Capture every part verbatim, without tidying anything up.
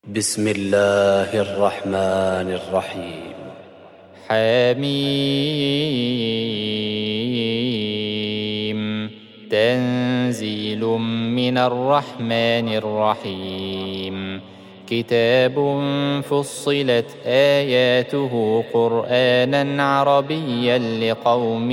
بسم الله الرحمن الرحيم. حميم تنزيل من الرحمن الرحيم. كتاب فصلت آياته قرآنا عربيا لقوم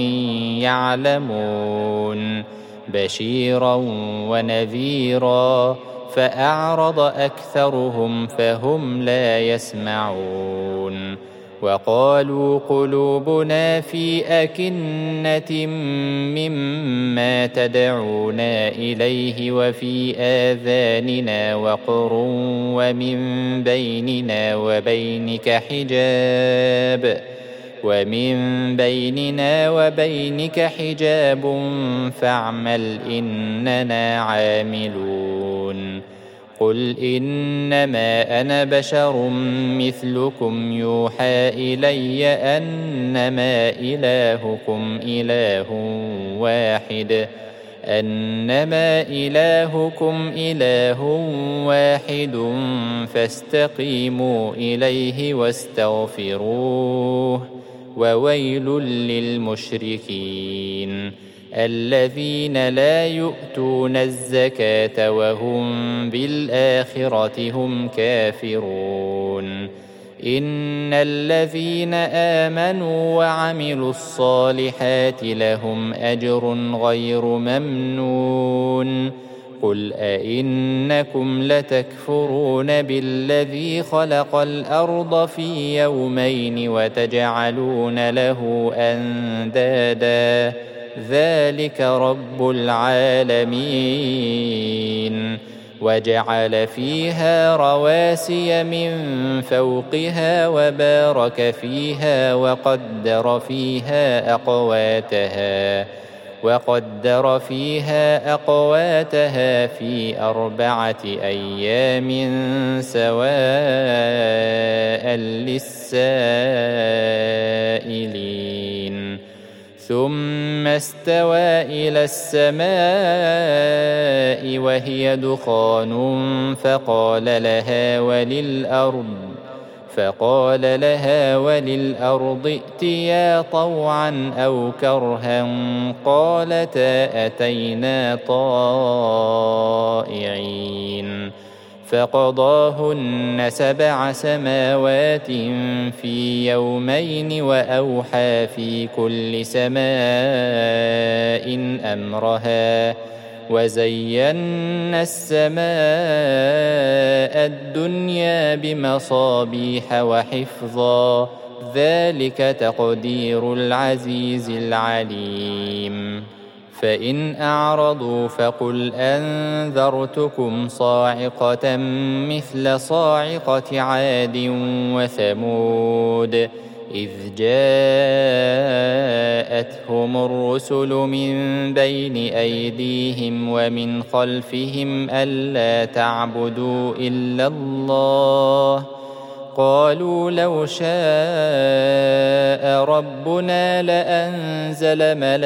يعلمون بشيرا ونذيرا فأعرض أكثرهم فهم لا يسمعون. وقالوا قلوبنا في أكنة مما تدعونا إليه وفي آذاننا وقر ومن بيننا وبينك حجاب ومن بيننا وبينك حجاب فاعمل إننا عاملون. قل إنما أنا بشر مثلكم يوحى إلي أنما إلهكم إله واحد أنما إلهكم إله واحد فاستقيموا إليه واستغفروه. وويل للمشركين الذين لا يؤتون الزكاة وهم بالآخرة هم كافرون. إن الذين آمنوا وعملوا الصالحات لهم أجر غير ممنون. قل أئنكم لتكفرون بالذي خلق الأرض في يومين وتجعلون له أندادا ذلك رب العالمين. وجعل فيها رواسي من فوقها وبارك فيها وقدر فيها أقواتها وقدر فيها أقواتها في أربعة أيام سواء للسائلين. ثم استوى إلى السماء وهي دخان فقال لها وللأرض فقال لها وللأرض ائتيا طوعا أو كرها قالتا أتينا طائعين. فقضاهن سبع سماوات في يومين وأوحى في كل سماء أمرها وزينا السماء الدنيا بمصابيح وحفظا ذلك تقدير العزيز العليم. فإن أعرضوا فقل أنذرتكم صاعقة مثل صاعقة عاد وثمود إذ جاءتهم الرسل من بين أيديهم ومن خلفهم ألا تعبدوا إلا الله قالوا لو شاء ربنا لأنزل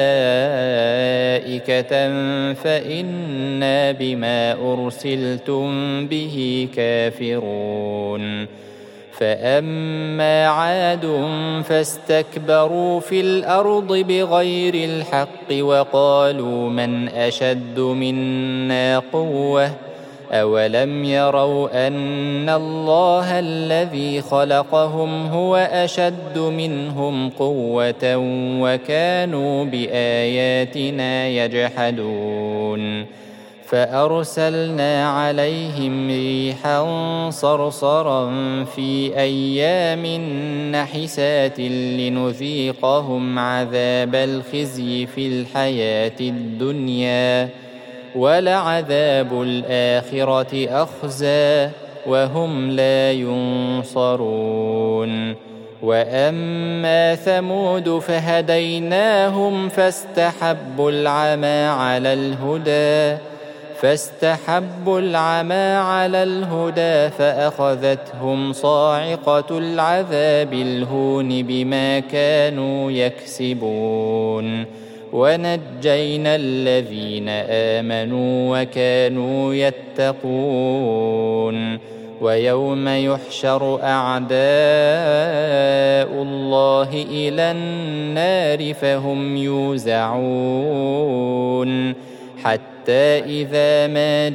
ملائكة فإنا بما أرسلتم به كافرون. فأما عاد فاستكبروا في الأرض بغير الحق وقالوا من أشد منا قوة أولم يروا أن الله الذي خلقهم هو أشد منهم قوة وكانوا بآياتنا يجحدون. فأرسلنا عليهم ريحا صرصرا في أيام نحسات لنذيقهم عذاب الخزي في الحياة الدنيا ولعذاب الآخرة أخزى وهم لا ينصرون. وأما ثمود فهديناهم فاستحبوا العمى على الهدى فاستحبوا العمى على الهدى فأخذتهم صاعقة العذاب الهون بما كانوا يكسبون. ونجينا الذين آمنوا وكانوا يتقون ويوم يحشر أعداء الله إلى النار فهم يوزعون حتى إذا ما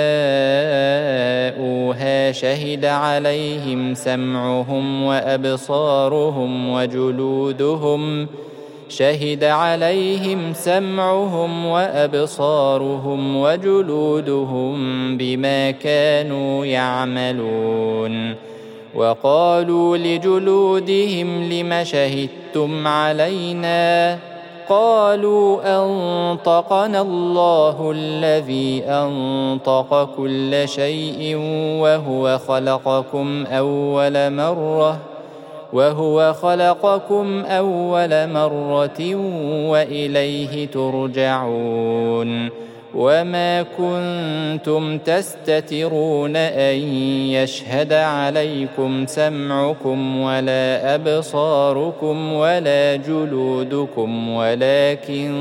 جاءوها شهد عليهم سمعهم وأبصارهم وجلودهم شهد عليهم سمعهم وأبصارهم وجلودهم بما كانوا يعملون. وقالوا لجلودهم لم شهدتم علينا؟ قالوا أنطقنا الله الذي أنطق كل شيء وهو خلقكم أول مرة وهو خلقكم أول مرة وإليه ترجعون. وما كنتم تستترون أن يشهد عليكم سمعكم ولا أبصاركم ولا جلودكم ولكن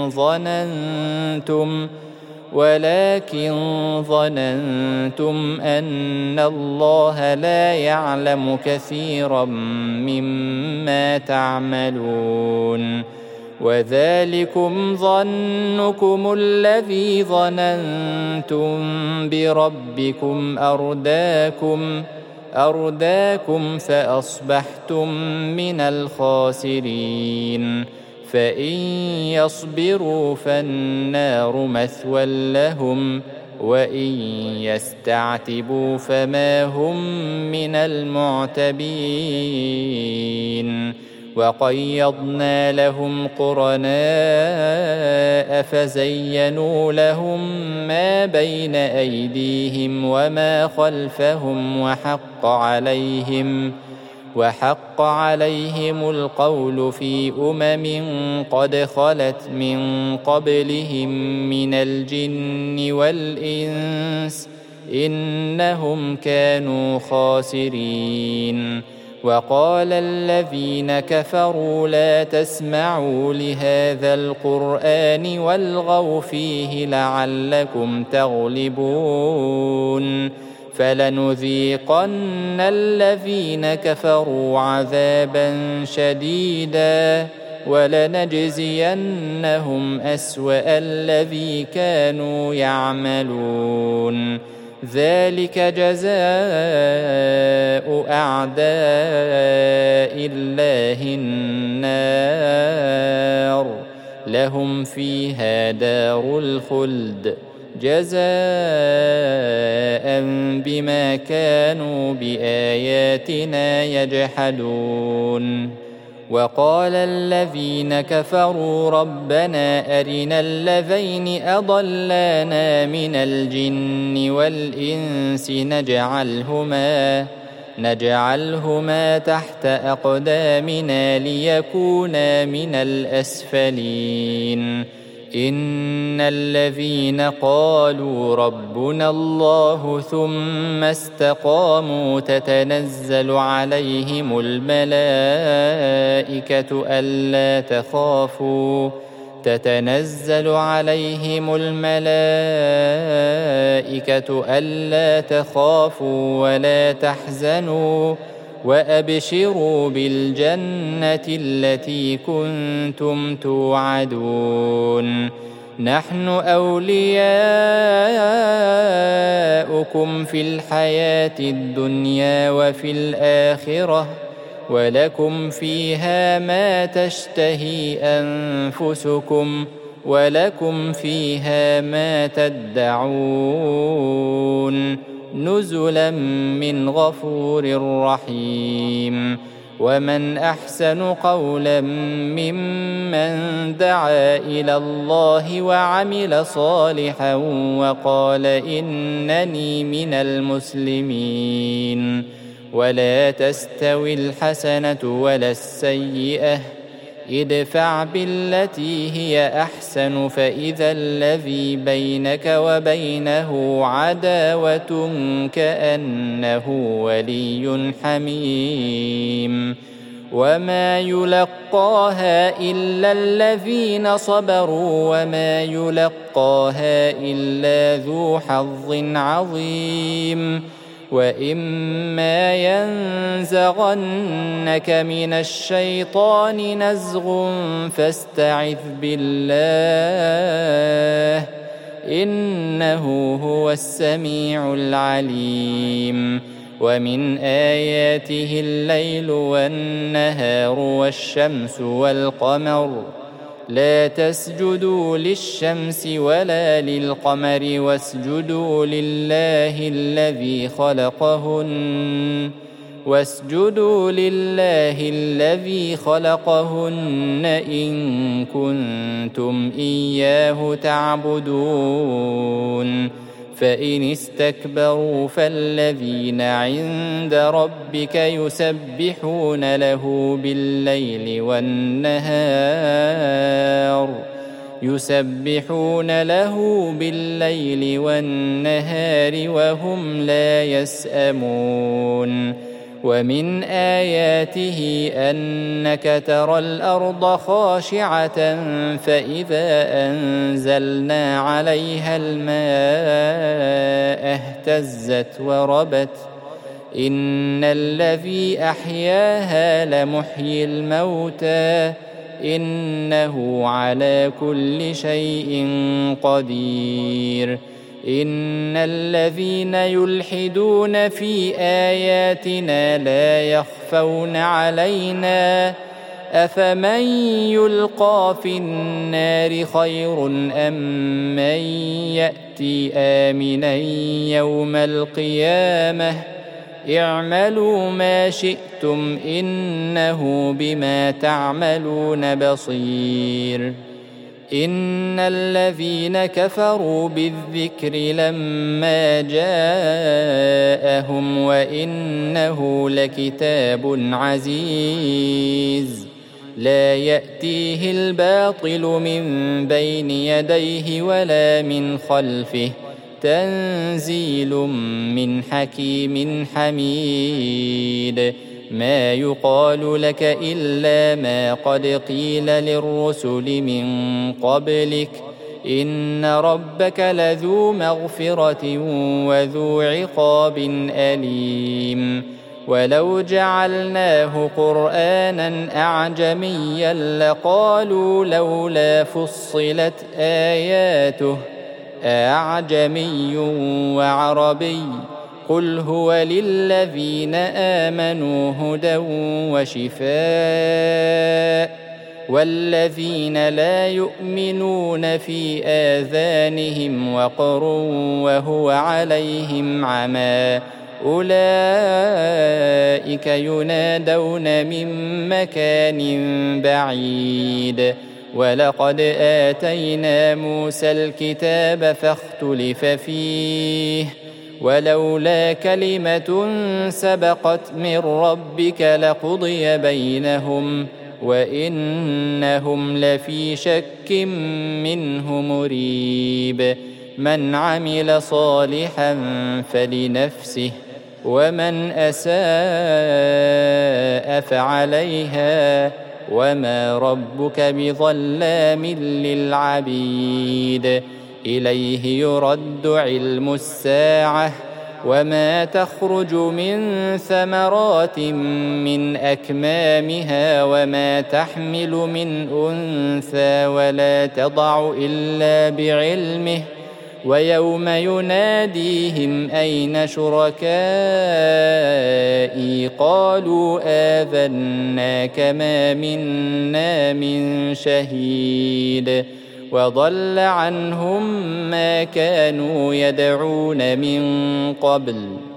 ظننتم ولكن ظننتم أن الله لا يعلم كثيرا مما تعملون. وذلكم ظنكم الذي ظننتم بربكم أرداكم أرداكم فأصبحتم من الخاسرين. فإن يصبروا فالنار مثوى لهم وإن يستعتبوا فما هم من المعتبين. وقيضنا لهم قرناء فزينوا لهم ما بين أيديهم وما خلفهم وحق عليهم وحق عليهم القول في أمم قد خلت من قبلهم من الجن والإنس إنهم كانوا خاسرين. وقال الذين كفروا لا تسمعوا لهذا القرآن والغوا فيه لعلكم تغلبون. فلنذيقن الذين كفروا عذابا شديدا ولنجزينهم أسوأ الذي كانوا يعملون. ذلك جزاء أعداء الله النار لهم فيها دار الخلد جزاء بما كانوا بآياتنا يجحدون. وقال الذين كفروا ربنا أرنا اللذين أضلانا من الجن والإنس نجعلهما نجعلهما تحت أقدامنا ليكونا من الأسفلين. إن الذين قالوا ربنا الله ثم استقاموا تتنزل عليهم الملائكة ألا تخافوا تتنزل عليهم الملائكة ألا تخافوا ولا تحزنوا وأبشروا بالجنة التي كنتم توعدون. نحن أولياؤكم في الحياة الدنيا وفي الآخرة ولكم فيها ما تشتهي أنفسكم ولكم فيها ما تدعون نزلا من غفور رحيم. ومن أحسن قولا ممن دعا إلى الله وعمل صالحا وقال إنني من المسلمين. ولا تستوي الحسنة ولا السيئة ادفع بالتي هي أحسن فإذا الذي بينك وبينه عداوة كأنه ولي حميم. وما يلقاها إلا الذين صبروا وما يلقاها إلا ذو حظ عظيم. وإما ينزغنك من الشيطان نزغ فاستعذ بالله إنه هو السميع العليم. ومن آياته الليل والنهار والشمس والقمر لا تسجدوا للشمس ولا للقمر واسجدوا لله الذي خلقهن واسجدوا لله الذي خلقهن إن كنتم إياه تعبدون. فإن استكبروا فالذين عند ربك يسبحون له بالليل والنهار يسبحون له بالليل والنهار وهم لا يسأمون. ومن آياته أنك ترى الأرض خاشعة فإذا أنزلنا عليها الماء اهتزت وربت إن الذي أحياها لمحيي الموتى إنه على كل شيء قدير. إن الذين يلحدون في آياتنا لا يخفون علينا أفمن يلقى في النار خير أم من يأتي آمنا يوم القيامة اعملوا ما شئتم إنه بما تعملون بصير. إن الذين كفروا بالذكر لما جاءهم وإنه لكتاب عزيز لا يأتيه الباطل من بين يديه ولا من خلفه تنزيل من حكيم حميد. ما يقال لك إلا ما قد قيل للرسل من قبلك إن ربك لذو مغفرة وذو عقاب أليم. ولو جعلناه قرآنا أعجميا لقالوا لولا فصلت آياته أعجمي وعربي قل هو للذين آمنوا هدى وشفاء والذين لا يؤمنون في آذانهم وقر وهو عليهم عمى أولئك ينادون من مكان بعيد. ولقد آتينا موسى الكتاب فاختلف فيه ولولا كلمة سبقت من ربك لقضي بينهم وإنهم لفي شك منه مريب. من عمل صالحا فلنفسه ومن أساء فعليها وما ربك بظلام للعبيد. إليه يرد علم الساعة وما تخرج من ثمرات من أكمامها وما تحمل من أنثى ولا تضع إلا بعلمه ويوم يناديهم أين شركائي قالوا آذناك ما منا من شهيد وضل عنهم ما كانوا يدعون من قبل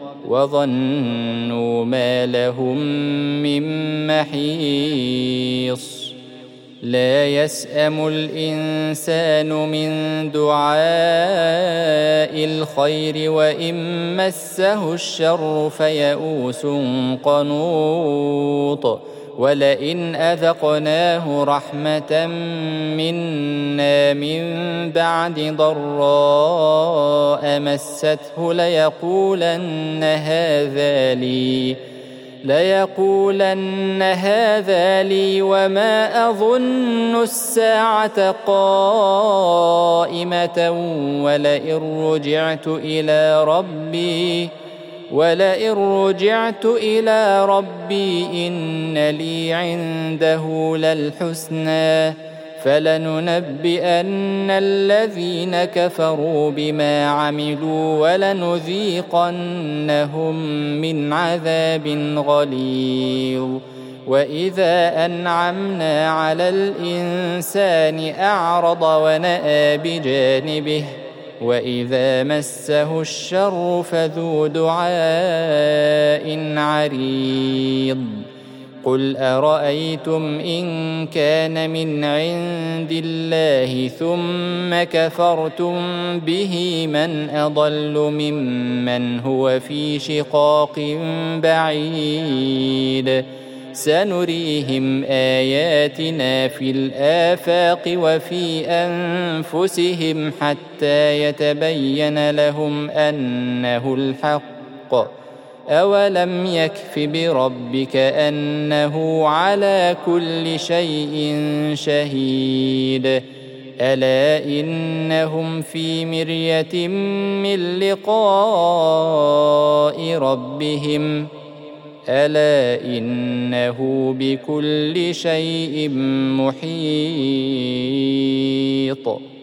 وظنوا ما لهم من محيص. لا يسأم الإنسان من دعاء الخير وإن مسه الشر فيئوس قنوط. ولئن أذقناه رحمة منا من بعد ضراء مسته ليقولن هذا لي ليقولن هذا لي وما أظن الساعة قائمة ولئن رجعت إلى ربي ولئن رجعت إلى ربي إن لي عنده للحسنى فلننبئن الذين كفروا بما عملوا ولنذيقنهم من عذاب غليظ. وإذا أنعمنا على الإنسان أعرض ونأى بجانبه وإذا مسه الشر فذو دعاء عريض. قل أرأيتم إن كان من عند الله ثم كفرتم به من أضل ممن هو في شقاق بعيد. سنريهم آياتنا في الآفاق وفي أنفسهم حتى يتبين لهم أنه الحق. أولم يكف بربك أنه على كل شيء شهيد. ألا إنهم في مرية من لقاء ربهم ألا إنه بكل شيء محيط.